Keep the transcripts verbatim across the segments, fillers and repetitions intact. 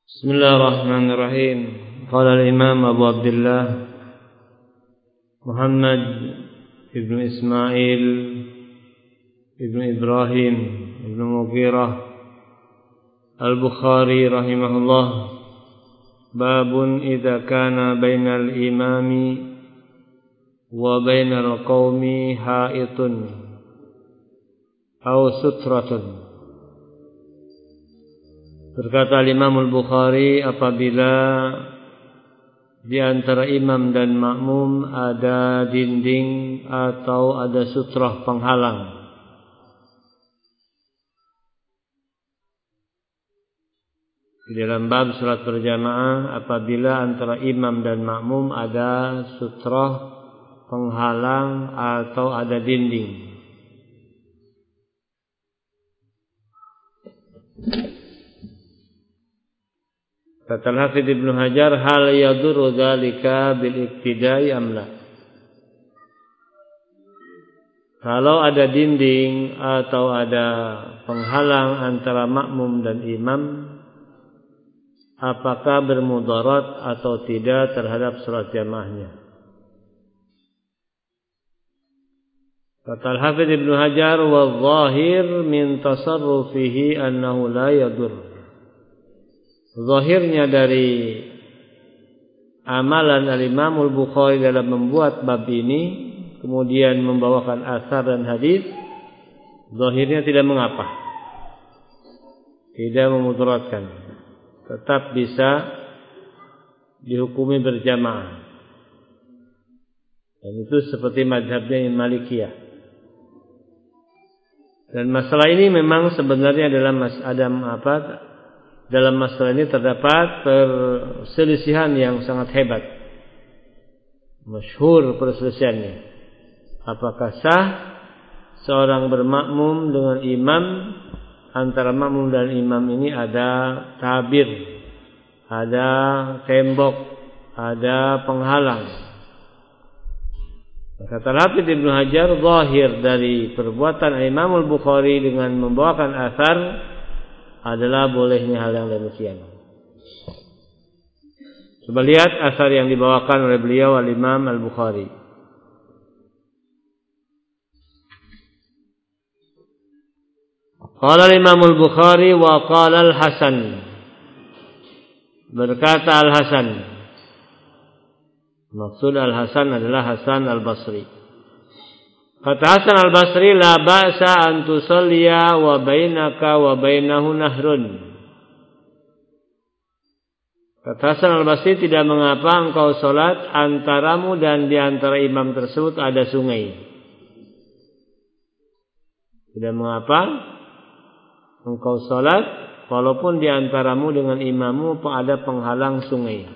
Bismillahirrahmanirrahim. Qala al-Imam Abu Abdullah Muhammad ibn Ismail ibn Ibrahim ibn Mughirah al-Bukhari rahimahullah, babun idza kana bainal imami wa bainal qaumi haitun aw sutratun. Berkata Imam Al-Bukhari, apabila di antara imam dan makmum ada dinding atau ada sutrah penghalang, di dalam bab salat berjamaah, apabila antara imam dan makmum ada sutrah penghalang atau ada dinding. Kata Al-Hafidz Ibnu Hajar, hal yadurru dzalika bil iktidai amla. Kalau ada dinding atau ada penghalang antara makmum dan imam, apakah bermudarat atau tidak terhadap salat jamaahnya? Kata Al-Hafidz Ibnu Hajar, wa dhahir min tasarrufihi annahu la yadur. Zahirnya dari amalan al-Imam Al-Bukhari dalam membuat bab ini, kemudian membawakan asar dan hadis, zahirnya tidak mengapa, tidak memudaratkan, tetap bisa dihukumi berjamaah. Dan itu seperti mazhabnya Imam Malikiyah. Dan masalah ini memang sebenarnya adalah mas adam apa? Dalam masalah ini terdapat perselisihan yang sangat hebat, masyhur perselisihannya. Apakah sah seorang bermakmum dengan imam, antara makmum dan imam ini ada tabir, ada tembok, ada penghalang? Kata Al-Hafidz Ibnu Hajar, zahir dari perbuatan Imam Al-Bukhari dengan membawakan asar adalah bolehnya hal yang demikian. Coba lihat asar yang dibawakan oleh beliau Al-Imam Al-Bukhari. Qala Al-Imam Al-Bukhari wa qala Al-Hasan. Berkata Al-Hasan. Maksud Al-Hasan adalah Hasan Al-Basri. Kata Hasan Al-Basri, la ba'sa an tusalliya wa bainaka wa bainahu nahrun. Kata Hasan Al-Basri, tidak mengapa engkau salat antaramu dan di antara imam tersebut ada sungai. Tidak mengapa engkau salat walaupun di antaramu dengan imammu ada penghalang sungai.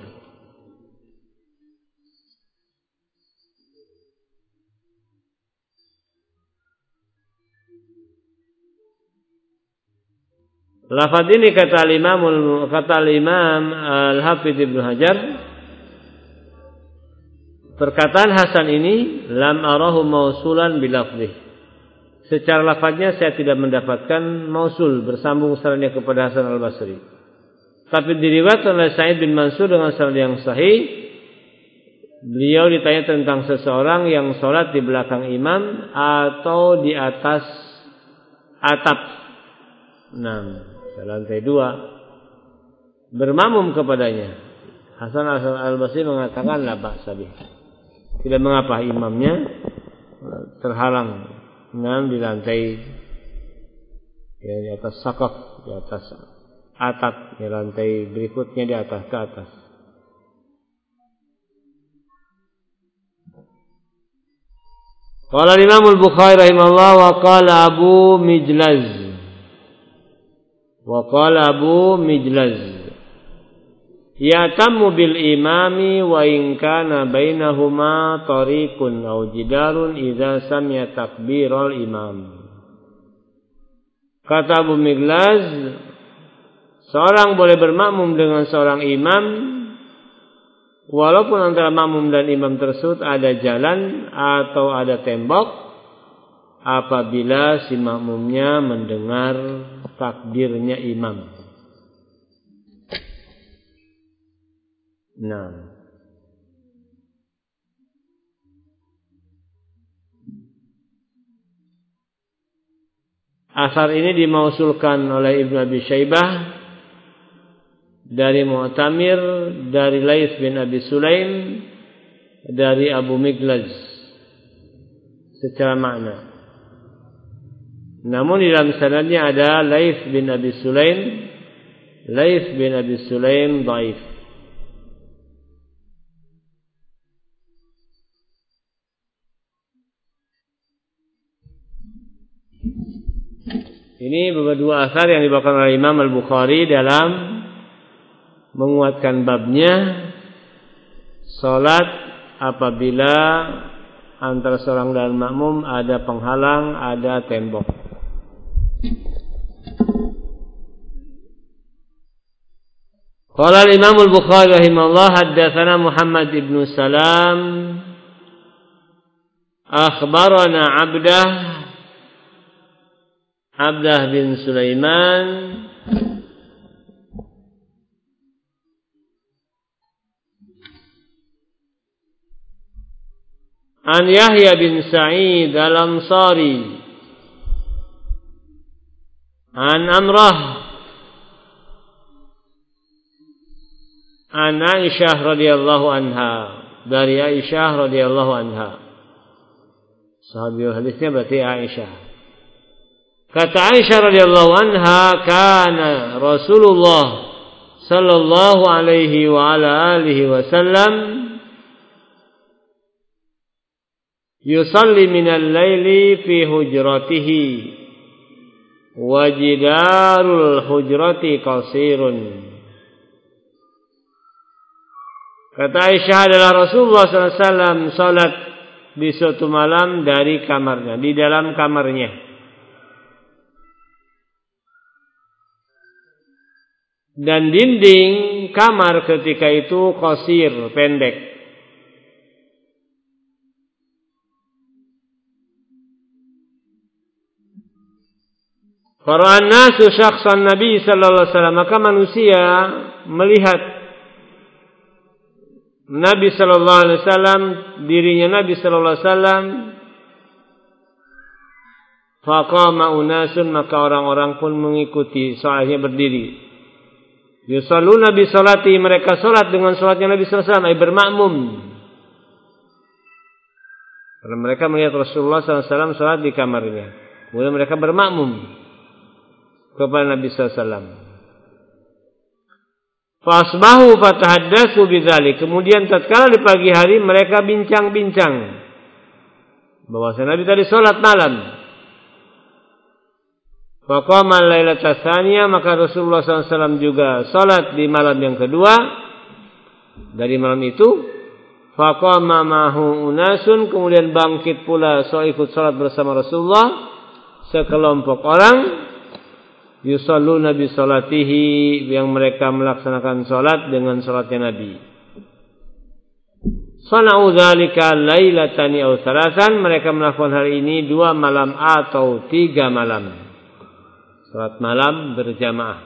Lafaz ini kata Imam kata Imam Al-Hafidz Ibnu Hajar, perkataan Hasan ini lam arahu mausulan bilafdih. Secara lafaznya saya tidak mendapatkan mausul bersambung sanadnya kepada Hasan Al-Basri. Tapi diriwayatkan oleh Sa'id bin Mansur dengan sanad yang sahih. Beliau ditanya tentang seseorang yang salat di belakang imam atau di atas atap. Nah, lantai dua, bermakmum kepadanya. Hasan Al-Basri mengatakan la ba'sa bih. Tidak mengapa imamnya terhalang dengan di lantai, ya, di atas sakaf, di atas atap, di lantai berikutnya di atas ke atas. Qala Imam Al-Bukhari rahimahullah wa qala Abu Mijlaz. Wa qala Abu Mijlaz, ya'tammu bil imami wa in kana bainahuma tariqun aw jidarun idza sami'a takbiral imam. Kata Abu Mijlaz, seorang boleh bermakmum dengan seorang imam walaupun antara makmum dan imam tersebut ada jalan atau ada tembok, apabila si makmumnya mendengar takbirnya imam. Nah. Asar ini dimausulkan oleh Ibnu Abi Syaibah dari Mu'tamir, dari Laits bin Abi Sulaim, dari Abu Miglaz secara makna. Namun di dalam sanadnya ada Laits bin Abi Sulaim. Laits bin Abi Sulaim dhaif. Ini beberapa dua asar yang dibawakan oleh Imam Al-Bukhari dalam menguatkan babnya salat apabila antara seorang dan makmum ada penghalang, ada tembok. Qala al-Imam Al-Bukhari rahimahullah haddatsana Muhammad ibn Salam akhbarana Abdah Abdah bin Sulaiman an Yahya bin Sa'id al-Ansari an Amrah an Aisyah radhiyallahu anha, dari Aisyah radhiyallahu anha. Sahabiul hadisnya berarti Aisyah. Kata Aisyah radhiyallahu anha, kana Rasulullah sallallahu alaihi wa ala alihi wasallam yusalli minal laili fi hujratihi wa jidarul hujrati qasirun. Kata Aisyah adalah Rasulullah sallallahu alaihi wasallam salat di suatu malam dari kamarnya, di dalam kamarnya. Dan dinding kamar ketika itu qasir, pendek. Fara'an nasu syakhsan Nabi sallallahu alaihi wasallam, maka manusia melihat Nabi sallallahu alaihi wasallam, dirinya Nabi sallallahu alaihi wasallam. Faqama unasun, maka orang-orang pun mengikuti, soalnya berdiri. Yusalluna bi salati, mereka salat dengan salatnya Nabi sallallahu alaihi wasallam, ay bermakmum. Karena mereka melihat Rasulullah sallallahu alaihi wasallam salat di kamarnya. Kemudian mereka bermakmum kepada Nabi sallallahu alaihi wasallam. Fasbahu fatahaddatsu bidzalik. Kemudian tatkala di pagi hari mereka bincang-bincang bahwa Nabi tadi salat malam. Faqama al-lailata tsaniyah, maka Rasulullah sallallahu alaihi wasallam juga salat di malam yang kedua dari malam itu. Faqama ma'hu unasun, kemudian bangkit pula so ikut salat bersama Rasulullah sekelompok orang. Yusalluna bi salatihi, yang mereka melaksanakan salat dengan salatnya Nabi. Sana'u dzalika lailatani aw thalathan, mereka melakukan hari ini dua malam atau tiga malam. Salat malam berjamaah.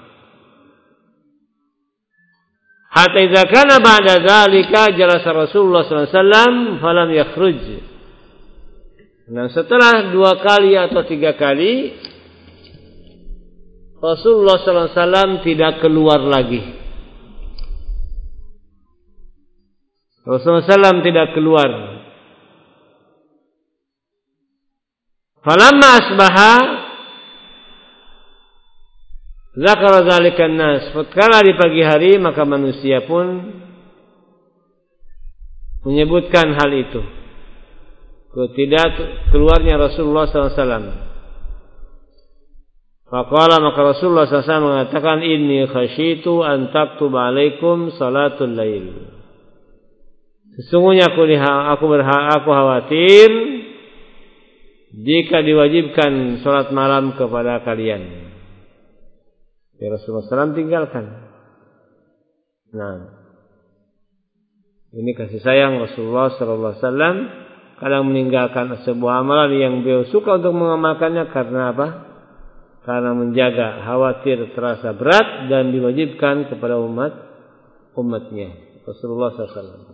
Hatta idza kana ba'da dzalika jalasa Rasulullah sallallahu alaihi wasallam falam yakhruj. Nah, setelah dua kali atau tiga kali Rasulullah sallallahu alaihi wasallam tidak keluar lagi. Rasulullah sallallahu alaihi wasallam tidak keluar. Falamma asbaha zakara dzalika an-nas, tatkala di pagi hari maka manusia pun menyebutkan hal itu, ketidak keluarnya Rasulullah sallallahu alaihi wasallam. Faqala, maka Rasulullah sallallahu alaihi wasallam mengatakan, inni khasyitu an taktuba alaikum salatul lail. Sesungguhnya aku aku berhak aku khawatir jika diwajibkan salat malam kepada kalian. Ya Rasulullah sallallahu alaihi wasallam tinggalkan. Nah, ini kasih sayang Rasulullah sallallahu alaihi wasallam, kadang meninggalkan sebuah amalan yang beliau suka untuk mengamalkannya karena apa? Karena menjaga khawatir terasa berat dan diwajibkan kepada umat umatnya. Rasulullah sallallahu alaihi wasallam.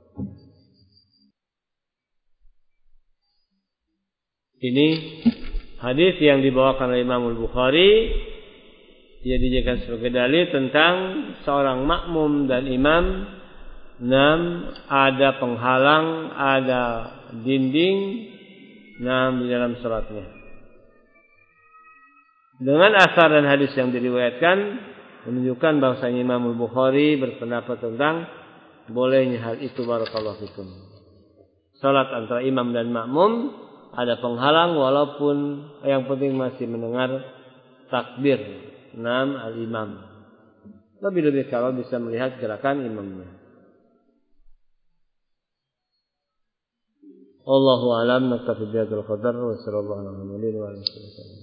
Ini hadis yang dibawakan oleh Imam Al-Bukhari. Ia dijadikan sebagai dalil tentang seorang makmum dan imam. Enam, ada penghalang, ada dinding. Enam, di dalam salatnya. Dengan asar dan hadis yang diriwayatkan menunjukkan bahwasanya Imam Al-Bukhari berpendapat tentang bolehnya hal itu. Barakallahu fikum. Salat antara imam dan makmum ada penghalang walaupun yang penting masih mendengar takbir. Enam, al-imam. Lebih-lebih kalau bisa melihat gerakan imamnya. Allahu a'lam. Naktafi bihadzal qadar wa sallallahu alaihi wa sallam.